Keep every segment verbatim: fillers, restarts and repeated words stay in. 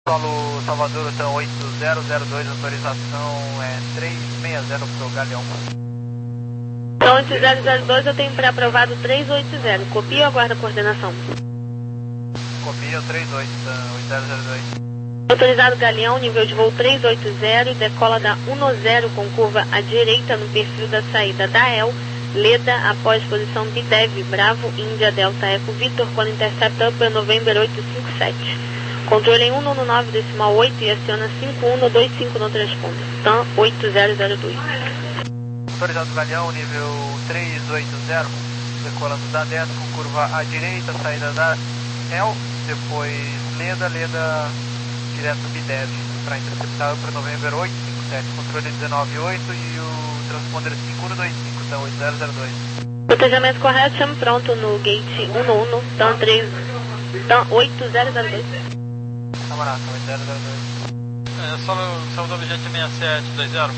Solo Salvador, então oito zero zero dois, autorização é três seis zero pro Galeão. Então oito zero zero dois eu tenho pré-aprovado três oito zero, copia ou aguarda a coordenação? Copia o três oito, oito zero zero dois. Autorizado Galeão, nível de voo três oito zero, decola da um zero com curva à direita no perfil da saída da E L, Leda, após posição B D E V, Bravo, Índia, Delta, Eco, Victor, quando intercepta Upper November oito cinco sete. Controle em um um nove decimal oito e aciona cinco um dois cinco no transponder. TAM oito zero zero dois. Autorizado Galeão, nível três oito zero, decolando da dez com curva à direita, saída da E L, depois Leda, Leda, direto B D E V, para interceptar Upper November oito cinco sete, controle dezenove oito e o transponder cinco um dois cinco, TAM oito zero zero dois. Protejamento correto, chame pronto no gate um um, TAM três, TAM oito zero zero dois. Camarada, oito zero zero dois. É, solo Salvador Jet seis sete dois zero.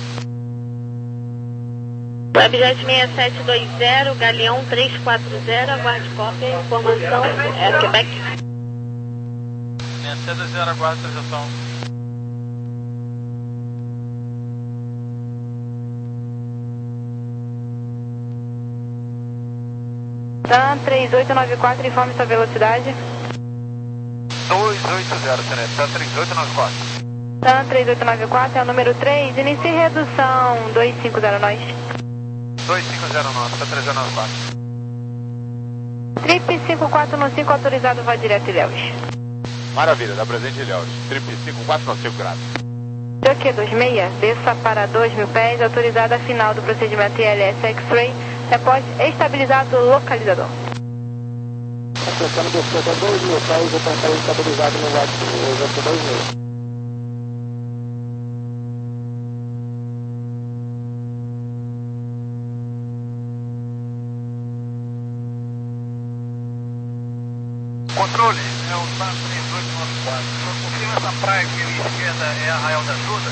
Webjet seis sete dois zero, Galeão três quatro zero, aguarde cópia, informação, é Quebec. seis sete dois zero, aguarde atualização. TAM três oito nove quatro, informe sua velocidade. dois oito zero, Tenente, TAM três oito nove quatro. TAM três oito nove quatro é o número três, inicie redução dois cinco zero nós. dois cinco zero nove, TAM três oito nove quatro. Trip cinco quatro um cinco autorizado, vai direto Ilhéus. Maravilha, dá presente Ilhéus. Trip cinco quatro um cinco graus. Jockey dois seis, desça para dois mil pés, autorizada a final do procedimento I L S X-Ray, repórte estabilizado localizador. Acessando descer até dois mil pés, eu tenho estabilizado no Jockey dois seis. Controle, é o TAM três oito nove quatro. Só confirma essa praia que a esquerda é Arraial da Ajuda?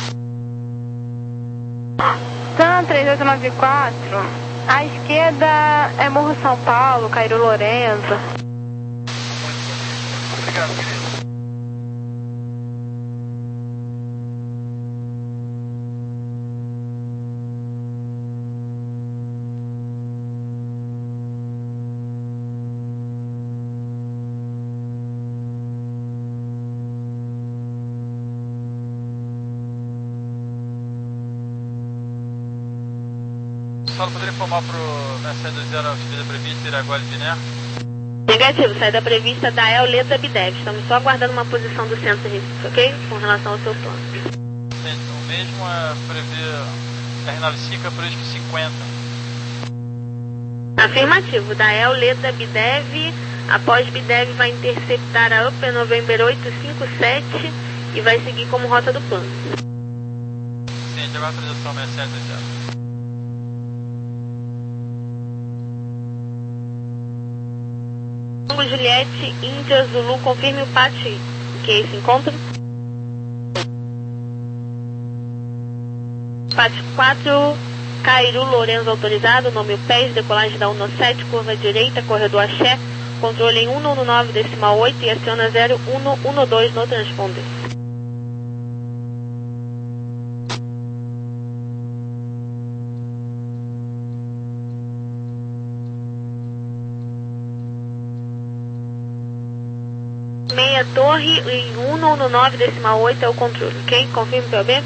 TAM três oito nove quatro, à esquerda é Morro São Paulo, Cairo Lourenço. Obrigado, querido. Solo poderia informar pro seis sete dois zero a subida prevista ir agora de Né? Negativo, saída prevista da E L, Leda, B D E V. Estamos só aguardando uma posição do centro de Recife, ok? Com relação ao seu plano. O mesmo é prever R nove cinco por isco cinquenta. Afirmativo, da E L, Leda, B D E V. Após B D E V vai interceptar a Upper November oito cinco sete e vai seguir como rota do plano. Sim, de agora atualização seis sete dois zero. Tango Juliette, Índia, Zulu, confirme o P A T que esse encontro. P A T quatro, Cairu Lourenço autorizado, nome pés, decolagem da um sete, curva direita, corredor Axé, controle em um um nove decimal oito e aciona zero um um dois no transponder. Meia torre em um um nove decimal oito é o controle, ok? Confirme P O B.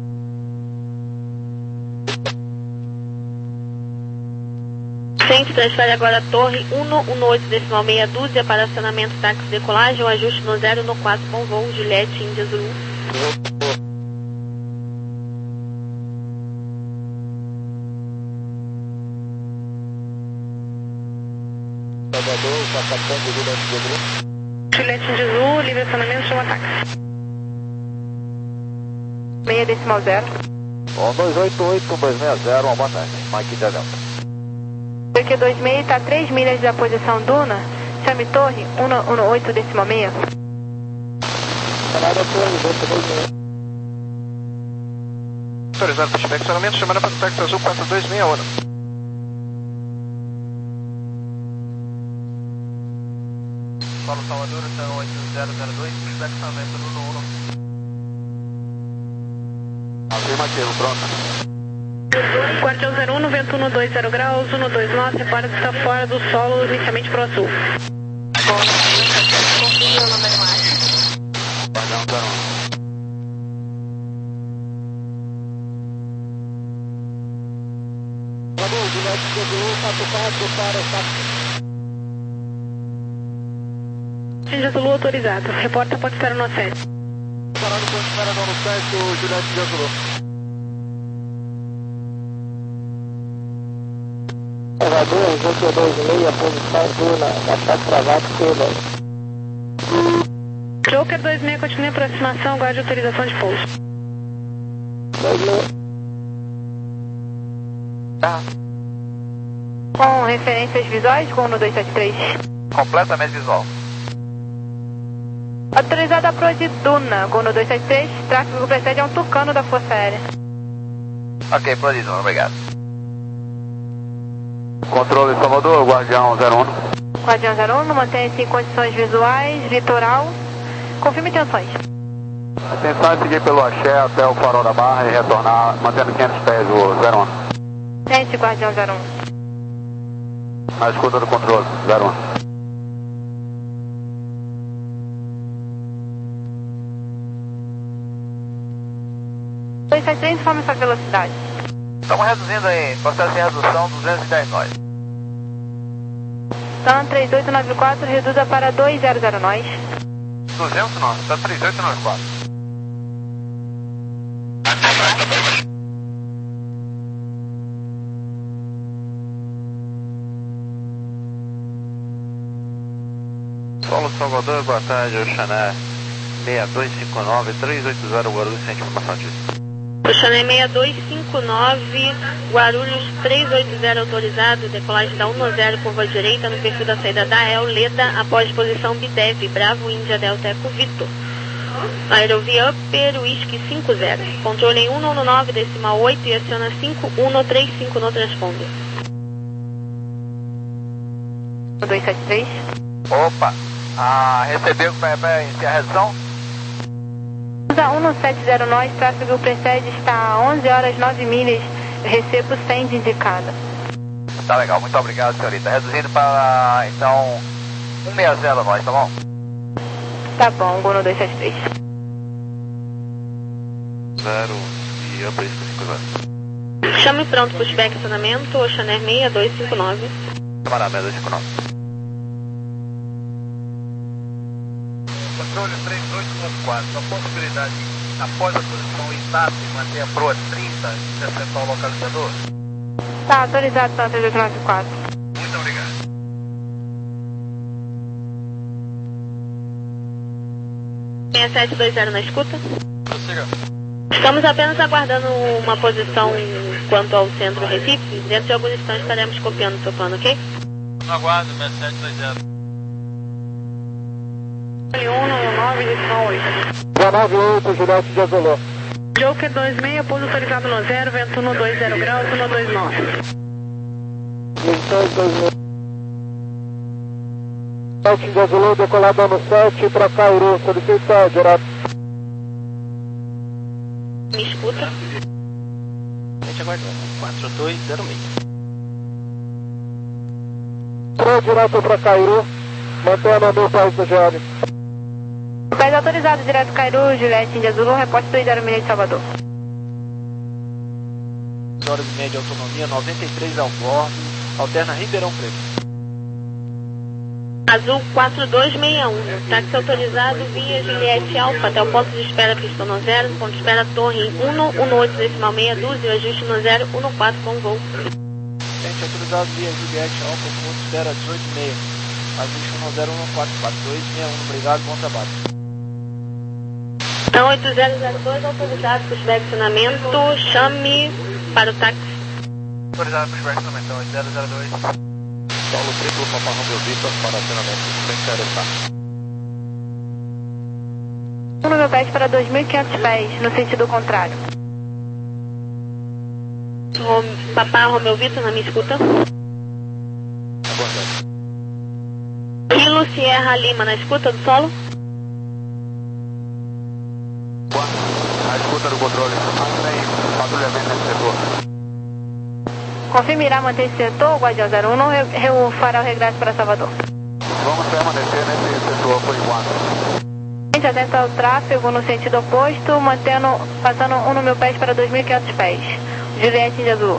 Centro transfere agora a torre um um oito decimal meia dúzia para acionamento táxi decolagem ou ajuste no zero no quatro, bom voo, Juliette, Índia, Zulu. Salvador, passapão de Juliette de Zulu. Juliette de Zulu, livre acionamento, chama táxi. Meia decimal zero. um dois oito oito dois seis zero, uma boa tarde. Mike de Delta. Q dois seis está a três milhas da posição Duna, chame torre um um oito decimal meia. Canada torre, Delta dois seis. Autorizado para inspecionamento, chamando para o táxi azul quatro dois seis um. Paulo Salvador, então oito zero zero dois, estacionamento no Nuno. Afirmativo, pronto. Guardião zero um, vento um dois zero graus, um dois nove, repara que está fora do solo, inicialmente para o sul. Confirme o número máximo. Guardião zero um. Salvador, Juliette Jazulu, quatro quatro para o quatro. Jazulu autorizado. Reporta pode estar no acesso. Parado com espera no sete, Juliette Jazulu. Salvador, vinte e dois e meia, posição Duna, ataque travado, pela. Joker dois seis, continue a aproximação, guarde autorização de pouso. dois seis. Tá. Com referências visuais, com um dois sete três. Completamente visual. Autorizada a proa de Duna, Gono dois sete três, tráfego que precede é um Tucano da Força Aérea. Ok, proa de Duna, obrigado. Controle Salvador, Guardião zero um. Guardião zero um, mantenha-se em condições visuais, litoral. Confirme tensões. Atenção é seguir pelo axé até o farol da barra e retornar, mantendo quinhentos pés o zero um. Tente, Guardião zero um. Na escuta do controle, zero um. dois sete três, informe sua velocidade. Estamos reduzindo aí, processo de redução duzentos e dez nós. Então, três oito nove quatro, reduza para dois zero zero nós. duzentos não, está três oito nove quatro. Solo Salvador, boa tarde, Oxané seis dois cinco nove, três oito zero Guarulhos, sem informação disso. Oxané seis dois cinco nove, Guarulhos três oito zero autorizado, decolagem da um zero, curva direita no perfil da saída da El, Leda, após posição Bidev, Bravo, Índia, Delta, Eco, Vitor. Aerovia Upper, Whisky cinco zero. Controle em um um nove, decimal oito e aciona cinco um três cinco no transponder. dois sete três. Opa, ah, recebeu para iniciar a redução? um sete zero nós, tráfego precede está a onze horas nove milhas, recebo cem de indicada. Tá legal, muito obrigado, senhorita. Reduzindo para, então, um seis zero nós, tá bom? Tá bom, Gono dois sete três. Zero e upper cinco zero. Chame pronto, pushback acionamento, Oxané seis dois cinco nove. Camarada, seis dois cinco nove. Controle três oito nove quatro, a possibilidade, após a posição estável, manter a proa trinta e acessar o localizador? Tá, autorizado para três oito nove quatro. Muito obrigado. seis sete dois zero na escuta. Prossiga. Estamos apenas aguardando uma posição quanto ao centro Recife. Dentro de alguns instantes estaremos copiando o seu plano, ok? No aguardo, seis sete dois zero. um nove, decimal oito. dezenove oito, Juliette Jazulu. Joker dois seis, pouso autorizado no zero, vento um dois zero graus, um dois nove. vinte e dois dois mil. sete Jazulu, decolada no sete para Cairu, solicita direto. Me escuta? Gente aguardando, quatro dois zero seis. Pro direto para Cairu, mantendo no país do G. Pés autorizado, direto Cairu, Juliette, Índia Zulu, reporte dois zero milha de Salvador. Horas e meia de autonomia, noventa e três ao bordo, alterna Ribeirão Preto. Azul quatro dois seis um, táxi autorizado via Juliette Alfa até o ponto de espera pista no zero, ponto de espera torre um um oito decimal seis doze, ajuste no zero um quatro com voo. Gente, autorizado via Juliette Alfa, ponto de espera dezoito e meia, ajuste no zero um quatro quatro dois seis um, obrigado, bom trabalho. Então oito zero zero dois, autorizado pushback acionamento, chame para o táxi. Autorizado pushback acionamento, então oito zero zero dois. Paulo Triplo, Papa Romeo Vitor, para acionamento, frente aeroporto. Número dez para dois mil e quinhentos pés, no sentido contrário. Rom- Papá Romeu Vitor, na minha escuta. Aguardando. Kilo Zulu Sierra Lima, na escuta do solo? A escuta do controle. Tem patrulhamento nesse setor. Confirme irá manter esse setor, Guardião zero um, re, re, fará o regresso para Salvador. Vamos permanecer nesse setor por enquanto. Gente, atento ao tráfego no sentido oposto, mantendo, passando um no meu pés para dois mil e quinhentos pés. Juliette Índia Azul.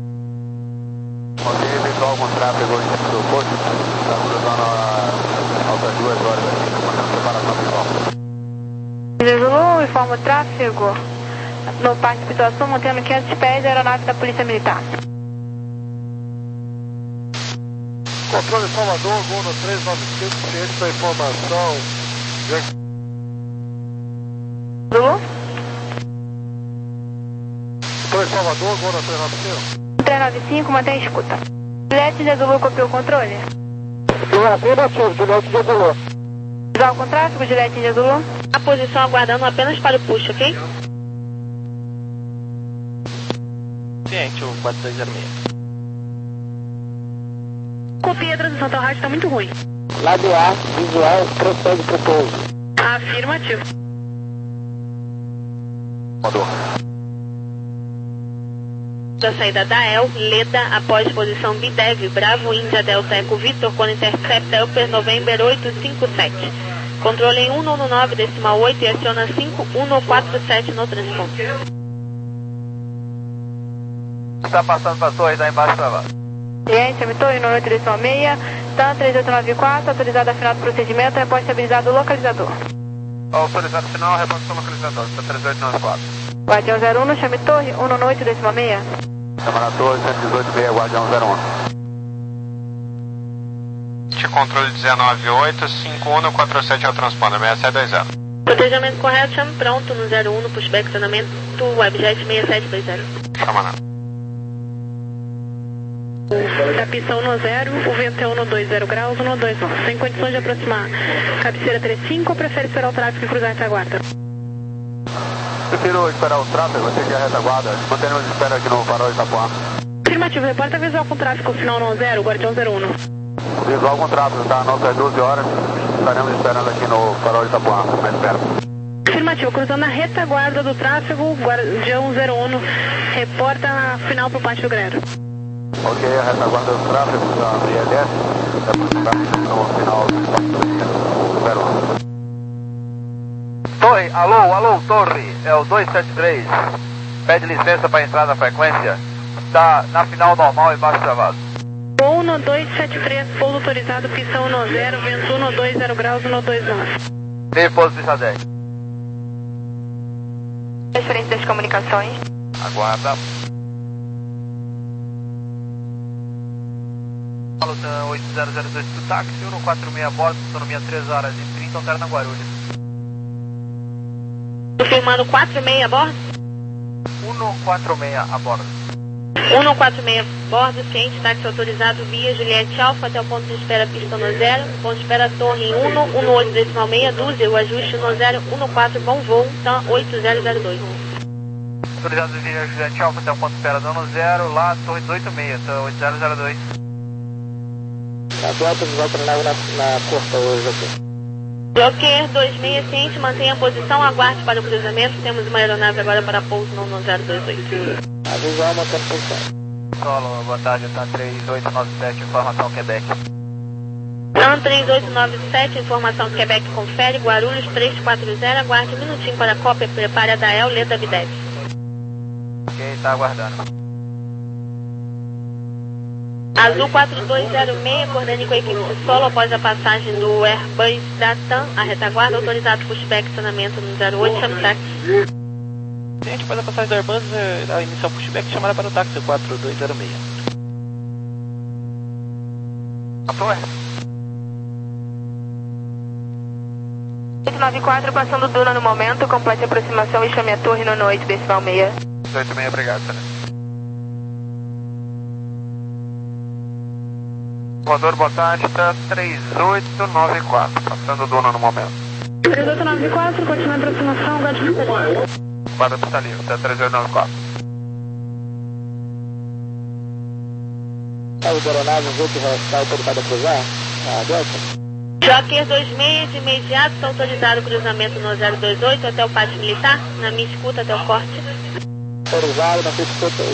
Ok, pessoal, com tráfego no sentido oposto. Está cruzando a outras duas horas aqui, mantendo separação visual. Índia Azul, informa o tráfego no Parque de Pituaçu, mantendo quinhentos pés, aeronave da Polícia Militar. Controle Salvador, voo no três nove cinco, ciente da informação. Zulu? Controle Salvador, voo no três nove cinco. três nove cinco, mantém a escuta. Juliette de Zulu copiou o controle? Afirmativo, Juliette de Zulu. Visual com tráfego, Juliette de Zulu. A posição aguardando apenas para o push, ok? Ciente, o quatro dois zero seis. Copia a transmissão, teu rádio está muito ruim. Lado A, visual, prossegue para o pouso. Afirmativo. Mandou. Da saída da E L, Leda, após posição B D E V, Bravo, Índia, Delta, Eco, Vitor, com Intercept, Elper, November oito cinco sete. Controle em cento e nove, decimal oito e aciona cinco um quatro sete no transporte. Está passando para a torre lá embaixo para lá. Cliente, emitor, no oito decimal seis, TAM três oito nove quatro, autorizado a final do procedimento, repórter estabilizado localizador. Autorizado final, reposição localizador, está três oito nove quatro. Guardião zero um, no chame torre, um no oito decimal seis. Chama na torre, cento e dezoito B, Guardião zero um. De controle dezenove oito, cinco um quatro sete ao transponder, seis sete dois zero. Protejamento correto, chame pronto no zero um, no pushback estacionamento, Webjet seis sete dois zero. Chama na. Da pista um no zero, o vento é um no dois zero graus, um no dois um. Sem condições de aproximar cabeceira três cinco ou prefere esperar o tráfego e cruzar a retaguarda? Prefiro esperar o tráfego, seguir a retaguarda. Mantenemos espera aqui no farol de Itapuã. Afirmativo, reporta visual com tráfego final no zero, Guardião zero um. Visual com tráfego, tá? Nossas doze horas. Estaremos esperando aqui no farol de Itapuã, mais perto. Afirmativo, cruzando a retaguarda do tráfego, Guardião zero um, reporta a final para o Pátio Grero. Ok, a retaguarda do tráfego, da I L S, no final do zero um. Torre, alô, alô, torre, é o dois sete três. Pede licença para entrar na frequência. Está na final normal embaixo travado. um no dois sete três, pouso autorizado, pista um no zero, vento um no dois zero graus, um no dois um. Meio pouso pista dez. Referência das comunicações. Aguarda. Luta oito zero zero dois do táxi, um no quatro seis a bordo, autonomia três horas e trinta, alterna Guarulhos. Confirmando quatro seis a bordo? um no quatro seis a bordo. um no quatro seis a bordo, ciente, táxi autorizado via Juliette Alfa até o ponto de espera pista no zero, ponto de espera torre em um no um no oito decimal seis, dúzia, o ajuste no zero, um no quatro, bom voo, TAM oito zero zero dois. Autorizado via Juliette Alfa até o ponto de espera no zero, lá torre dezoito seis, TAM oito zero zero dois. Atlanta, visual treinado na, na curta hoje aqui. Joker dois seis, ciente, mantenha a posição, aguarde para o cruzamento, temos uma aeronave agora para pouso no zero dois oito. A visual mantendo posição. Solo, boa tarde, TAM três oito nove sete, informação Quebec. TAM três oito nove sete, informação Quebec, confere, Guarulhos três quatro zero, aguarde um minutinho para a cópia, prepare a da E L, Leda B D E V. Ok, está aguardando. Azul quatro dois zero seis, coordene com a equipe de solo após a passagem do Airbus da TAM, a retaguarda, autorizado pushback, estacionamento no zero oito, chame táxi. Ciente, após a passagem do Airbus, a inicial pushback chamada para o táxi quatro dois zero seis. A torre? oito nove quatro, passando Duna no momento, complete a aproximação e chame a torre no oito decimal seis. dezoito seis, obrigado, Tenente. Voador, boa tarde, está três oito nove quatro, passando Duna no momento. três oito nove quatro, continua a aproximação, guarda pista livre. Guarda pista livre, está três oito nove quatro. É o da aeronave, o voo que está autorizado a cruzar? A Delta? Joker dois seis, de imediato, está autorizado o cruzamento no zero dois oito até o pátio militar, na minha escuta até o corte. Autorizado, na minha escuta.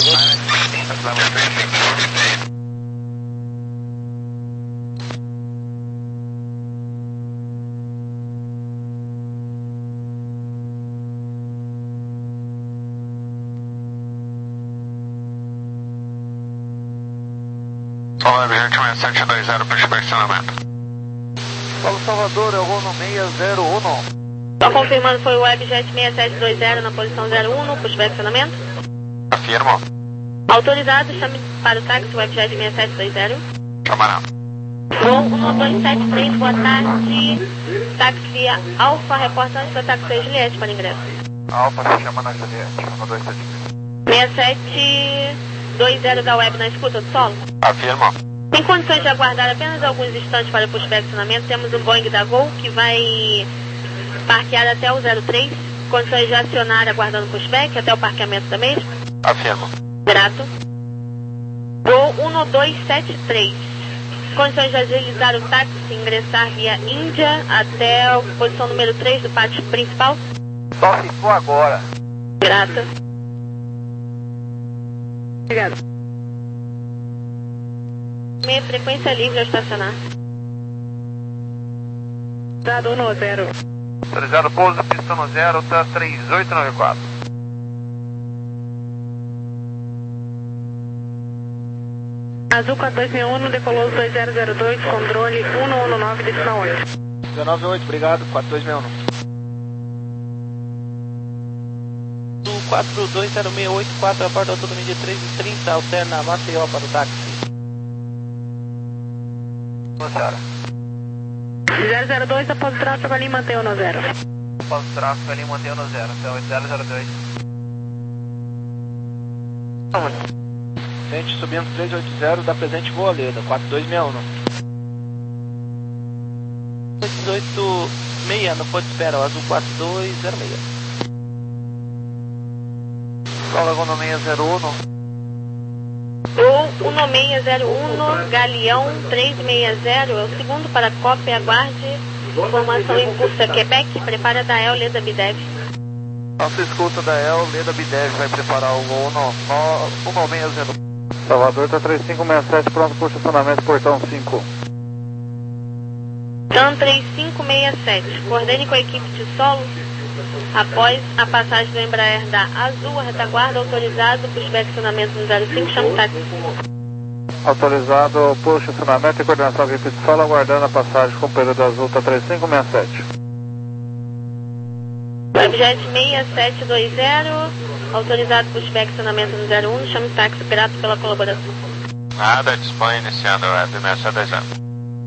Web sete sete dois zero para inspecionamento. Paulo Salvador, é o Rono seis zero um. Só confirmando, foi o Webjet seis sete dois zero na posição zero um, push back acionamento. Afirmo. Autorizado, chame para o táxi Webjet seis sete dois zero. Chamará. Voo um dois sete três, boa tarde. Táxi via Alfa, reportante para táxi seis Juliette para ingresso. Alfa, se chama na Juliette, um dois sete seis sete dois zero da Web na escuta do solo. Afirmo. Tem condições de aguardar apenas alguns instantes para o pushback acionamento. Temos o Boeing da Gol que vai parquear até o zero três. Condições de acionar aguardando o pushback até o parqueamento da mesma. Afirmo. Grato. Gol um dois sete três. Condições de agilizar o táxi e ingressar via Índia até a posição número três do pátio principal. Só se for agora. Grato. Obrigado. Meia frequência livre ao estacionar. Dado um zero. Autorizado pouso, pista no zero, tá três oito nove quatro. Azul quatro dois seis um, decolou dois zero zero dois, controle um um nove, destina oito. dezenove oito, obrigado, quatro dois seis um. Azul quatro dois zero seis oito quatro, aborda autonomia de três e trinta, alterna Maceió para o táxi. Boa senhora. zero zero dois, após o tráfego ali, mantenha no zero. Após o tráfego ali, mantenha no zero, então oito zero zero dois. Gente subindo três oito zero, da presente Voa Leda, quatro dois seis um. oito oito seis, no ponto de espera, o Azul quatro dois zero seis. Paulo Agono seis zero um. Gol um seis zero um, Galeão três seis zero, é o segundo para cópia, aguarde. Informação impulsa Quebec, prepara da El, Leda Bidev. Nossa escuta da El, Leda Bidev vai preparar o gol um seis zero um. Salvador está três cinco seis sete, pronto para o estacionamento, portão cinco. TAM três cinco seis sete, coordene com a equipe de solo. Após a passagem do Embraer da Azul, a retaguarda autorizado, pushback acionamento no zero cinco, chama o táxi. Autorizado por estacionamento e coordenação da equipe de solo, aguardando a passagem com o período azul, está três cinco seis sete. Webjet seis sete dois zero, autorizado pushback acionamento no zero um, chama o táxi, grato pela colaboração. Nada, dispõe iniciando o web seis sete dois zero.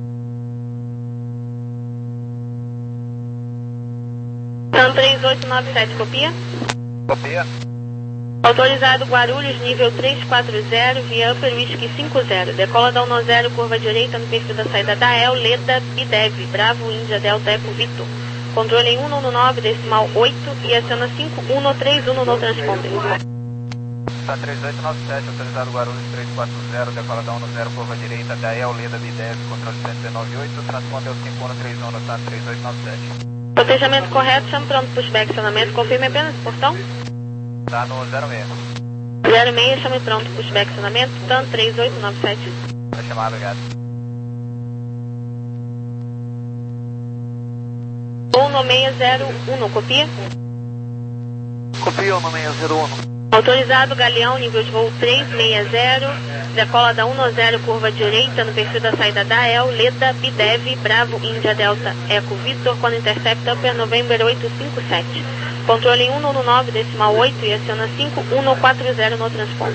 TAM três oito nove sete, copia? Copia. Autorizado Guarulhos, nível três quatro zero, via Upper Whisky cinco zero. Decola da um zero, curva direita no perfil da saída da El, Leda Bidev, Bravo, Índia, Delta, Eco, Vitor. Controle em um um nove, decimal oito e aciona cinco um três um no transponder. Tá três oito nove sete, autorizado Guarulhos três quatro zero, decola da um zero, curva direita da El, Leda Bidev, controle cento e nove oito, transponder cinco um três um no tá três oito nove sete. Protejamento correto, chama pronto pushback acionamento, confirme apenas o portão. Tá no zero seis. zero seis, chame pronto pushback acionamento, TAM três oito nove sete. Vai chamar, obrigado. um seis zero um, copia? Copia o seis zero um. Autorizado Galeão, nível de voo três seis zero, decola da um zero, curva direita no perfil da saída da El, Leda Bidev, Bravo, Índia, Delta, Eco, Vitor, quando intercepta Upper November oito cinco sete. Controle em um um nove, decimal oito e aciona cinco um quatro zero no transponder.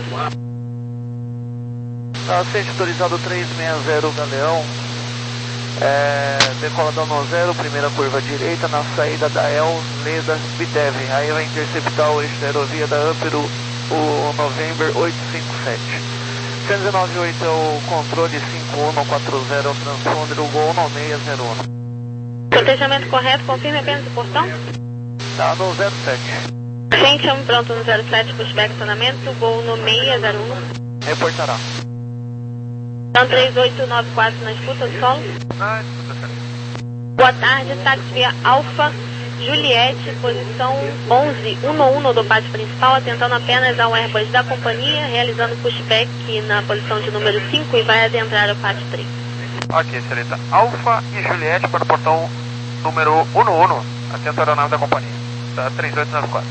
Assente autorizado três seis zero, Galeão. É, decola da um zero, primeira curva direita na saída da El, Leda Bidev. Aí vai interceptar o eixo da aerovia da Upper, o, o November oito cinco sete. cento e dezenove oito é o controle, cinco um quatro zero é o transponder, o gol um seis zero um. Protejamento correto, confirme apenas o portão. Tá no zero sete. Gente, chame pronto no zero sete, pushback acionamento, gol no seis zero um. Reportará. TAM três oito nove quatro na escuta do solo. Ah, escuta, Boa tarde, táxi via Alfa Juliette, posição onze, um um do pátio principal, atentando apenas ao Airbus da companhia, realizando pushback na posição de número cinco e vai adentrar o pátio três. Ok, seleta Alfa e Juliette para o portão número um um, atento à aeronave da companhia. Tá trinta e oito nove quatro.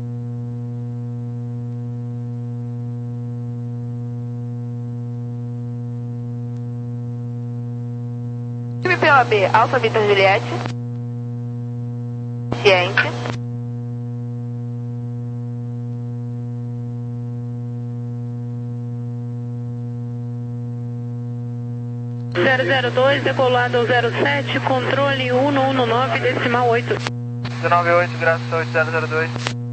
Time P O B, Alfa Vitor Juliette. Ciente. zero zero dois, decolado ao zero sete, controle um um nove, decimal oito. dezenove oito, graças a oito zero zero dois.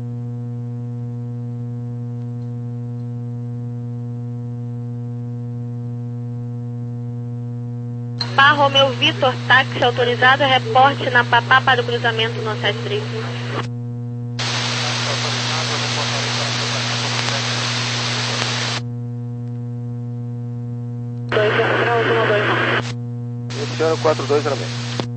Pá Romeu Vitor, táxi autorizado, reporte na Papá para o cruzamento no sete três um. dois zero graus, um dois um. Esse ano quatro dois zero bem.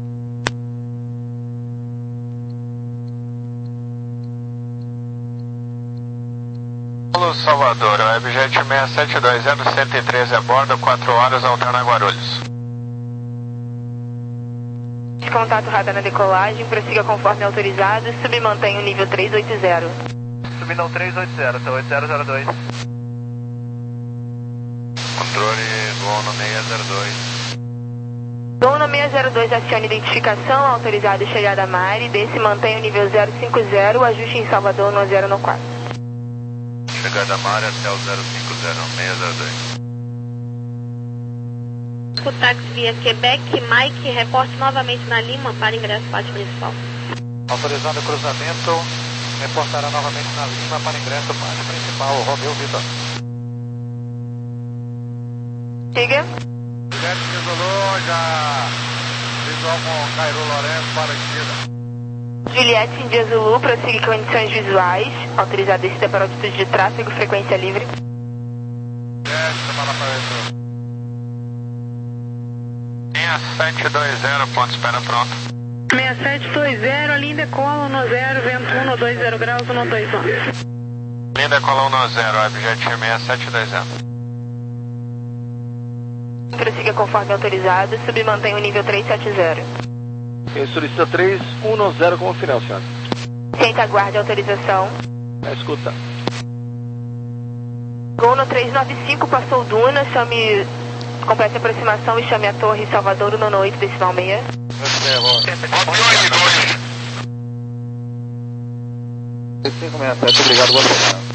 Paulo Salvador, Webjet seis sete dois zero, cento e treze a bordo, quatro horas, alterna Guarulhos. Contato radar na decolagem, prossiga conforme autorizado, submantém o nível três oito zero. Subindo três oito zero, até oito zero zero dois. Controle voo no seis zero dois. Voo no seis zero dois, acione identificação, autorizado chegada a Mari, desce mantém o nível zero cinco zero, ajuste em Salvador no zero no quatro. Chegada a Mari até o zero cinco zero, seis zero dois. O táxi via Quebec, Mike, reporte novamente na Lima para ingresso pátio principal. Autorizado o cruzamento, reportará novamente na Lima para ingresso pátio principal, Romeu Vitor. Siga. Juliette desolou, já visual com Cairo Lourenço para a esquerda. Juliette, India Zulu, prossiga condições visuais, autorizado descida para altitude de tráfego, frequência livre. Juliette, bala para isso. sete dois zero, ponto espera pronto. seis sete dois zero, linha decola no zero, vento um no dois zero graus, um dois um. Linha decola no zero, Webjet seis sete dois zero. Prossiga conforme autorizado, submantém o nível três sete zero. Ele solicita três um zero como final, senhora. Senta, aguarde a autorização. É, escuta. Gol no três nove cinco, passou Duna, chame... Complete a aproximação e chame a torre Salvador um nono oito, decimal seis. cinco seis sete, obrigado, boa semana.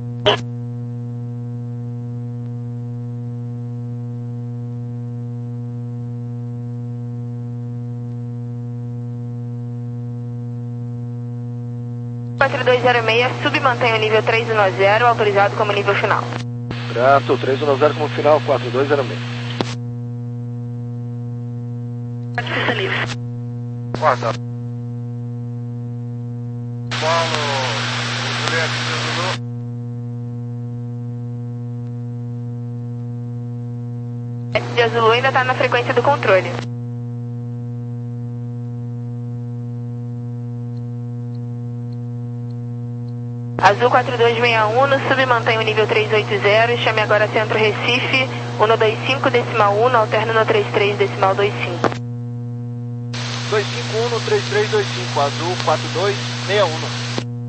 quatro dois zero seis, submantém o nível três um zero, autorizado como nível final. Graças, três um zero como final, quatro dois zero seis. Pista livre. Quarta. Paulo, Juliette desolou. Esse de Azul ainda está na frequência do controle. Azul quatro dois seis um, submantém o nível três oito zero e chame agora Centro Recife, um dois cinco, decimal um, alterno no trinta e três, decimal vinte e cinco. dois cinco um, três três dois cinco, Azul quatro dois seis um.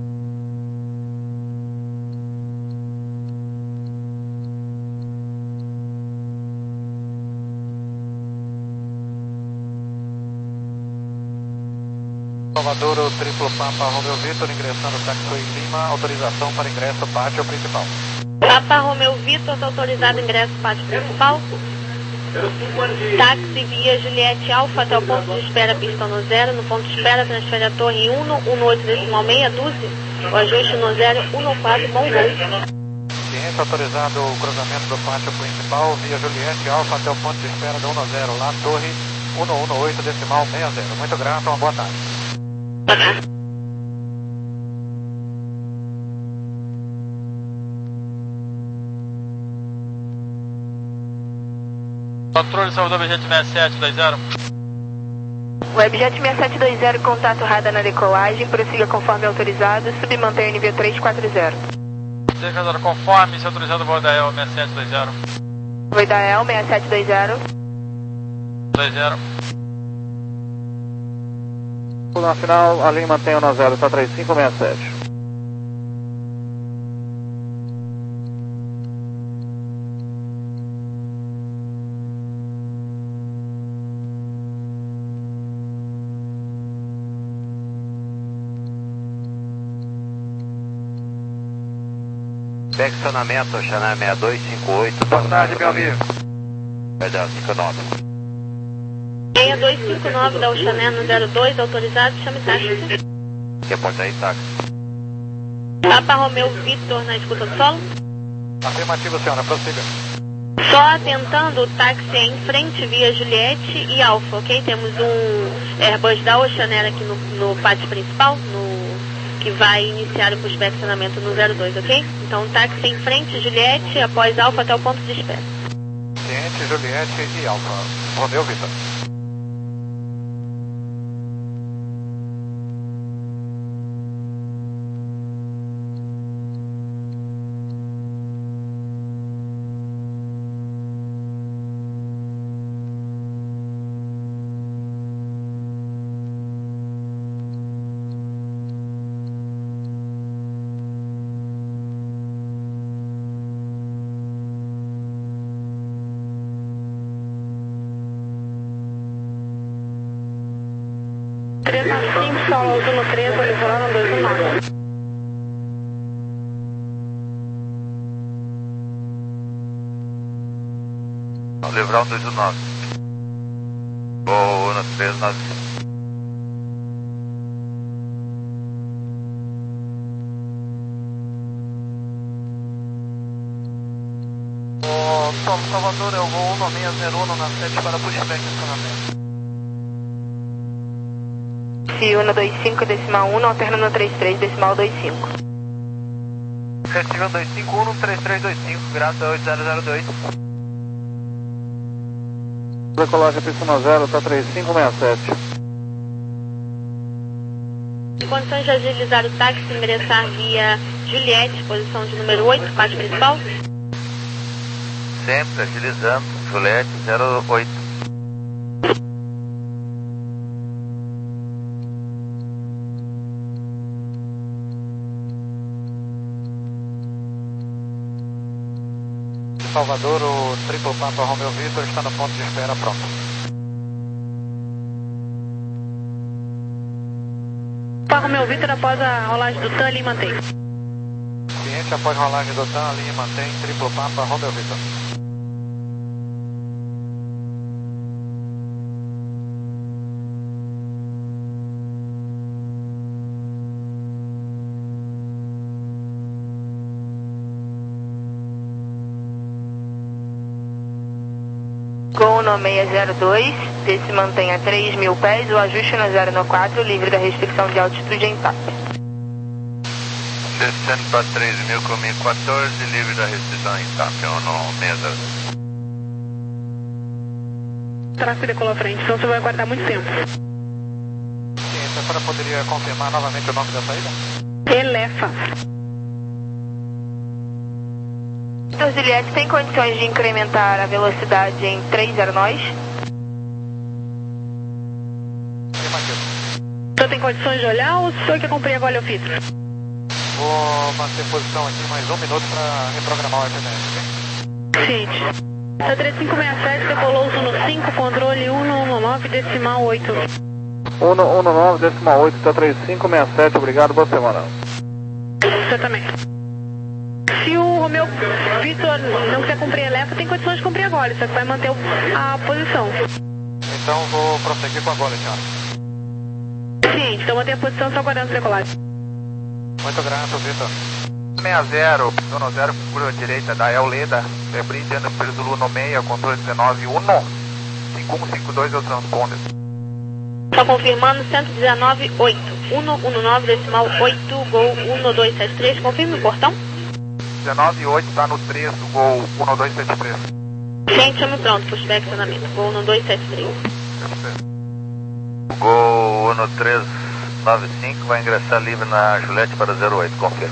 Salvador, o triplo Papa Romeu Vitor, ingressando Taxi Lima, autorização para ingresso pátio principal. Papa Romeu Vitor, está autorizado ingresso pátio principal. Táxi via Juliette Alfa até o ponto de espera, pista no zero. No ponto de espera, transfere a torre um no oito decimal seis, doze. O ajuste no zero um no quatro, bom voo. Ciência, autorizado o cruzamento do pátio principal via Juliette Alfa até o ponto de espera do um no zero, lá torre um no oito decimal sessenta. Muito grato, uma boa tarde. Controle Salvador, Webjet seis sete dois zero. Webjet seis sete dois zero, contato radar na decolagem, prossiga conforme autorizado, submantenha nível três quatro zero. Decolador conforme, se autorizado, voo da E L seis sete dois zero. Voo da E L seis sete dois zero. dois zero. Na final, a linha mantém o um zero, está três cinco seis sete. Seccionamento, Chanel seis dois cinco oito. Boa tarde, meu amigo. Perdão, cinco nove. seis dois cinco nove da Oceaner no zero dois, autorizado, chame táxi. Reporta aí, táxi. Papa Romeu Vitor na escuta do solo. Afirmativo, senhora, prossiga. Só atentando, o táxi é em frente via Juliette e Alfa, ok? Temos um Airbus da Oceaner aqui no, no pátio principal, no, que vai iniciar o pushback estacionamento no zero dois, ok? Então o táxi em frente, Juliette, após Alfa até o ponto de espera. Ciente, Juliette e Alfa. Romeu Vitor. três cinco, solo azul no três, Oliveira dois um nove. Livrão dois um nove. Vou no três nove. O Solo Salvador, eu vou um nove seis zero um na sete para pushback estacionamento. um dois cinco decimal um, alterna no três três decimal dois cinco. Festival dois cinco um, três três dois cinco, graças a oito zero zero dois. Decolagem pista um zero, está três cinco seis sete. Em condições de agilizar o táxi, ingressar via Juliette, posição de número oito, pátio principal. Sempre agilizando, Juliette zero oito. Salvador, o triplo Papa Romeu Vitor está no ponto de espera pronto. Papa Romeu Vitor, após a rolagem do T A N, linha mantém. Ciente, após rolagem do T A N, a linha mantém triplo Papa Romeu Vitor. Gol no seis zero dois, desse mantém a três mil pés, o ajuste no zero no quatro, livre da restrição de altitude em T A P. Descendo para três mil com mil e quatorze, livre da restrição em T A P, um no seis zero dois. Tráfego decolou à frente, então você vai aguardar muito tempo. Ciente, a senhora poderia confirmar novamente o nome da saída? Elefa. Vitor Juliette tem condições de incrementar a velocidade em três zero nós? O senhor tem condições de olhar ou o senhor quer cumprir agora o filtro? Vou manter posição aqui mais um minuto para reprogramar o F M S, ok? Ciente. A três cinco seis sete decolou no cinco, controle um um nove decimal oito. um um nove decimal oito, está três cinco seis sete, obrigado, boa semana. Você também. Se o Romeu Vitor não quiser cumprir a Elefa, tem condições de cumprir a gole, só que vai manter a posição. Então vou prosseguir com a gole, senhora. Sim, então manter a posição só aguardando o decolagem. Muito grato, Vitor. seis zero, zona zero, curva direita da El Leda, Debris Diana Zulu no meia, controle dezenove um, cinco um cinco dois é o transponder. Só confirmando, cento e dezenove, oito. um um nove decimal oito, gol um dois sete três, confirme o portão. dezenove oito está no três, gol um dois sete três. Gente, chame pronto, pushback estacionamento, gol um dois sete três. Gol um três nove cinco vai ingressar livre na Juliette para zero oito, confirma.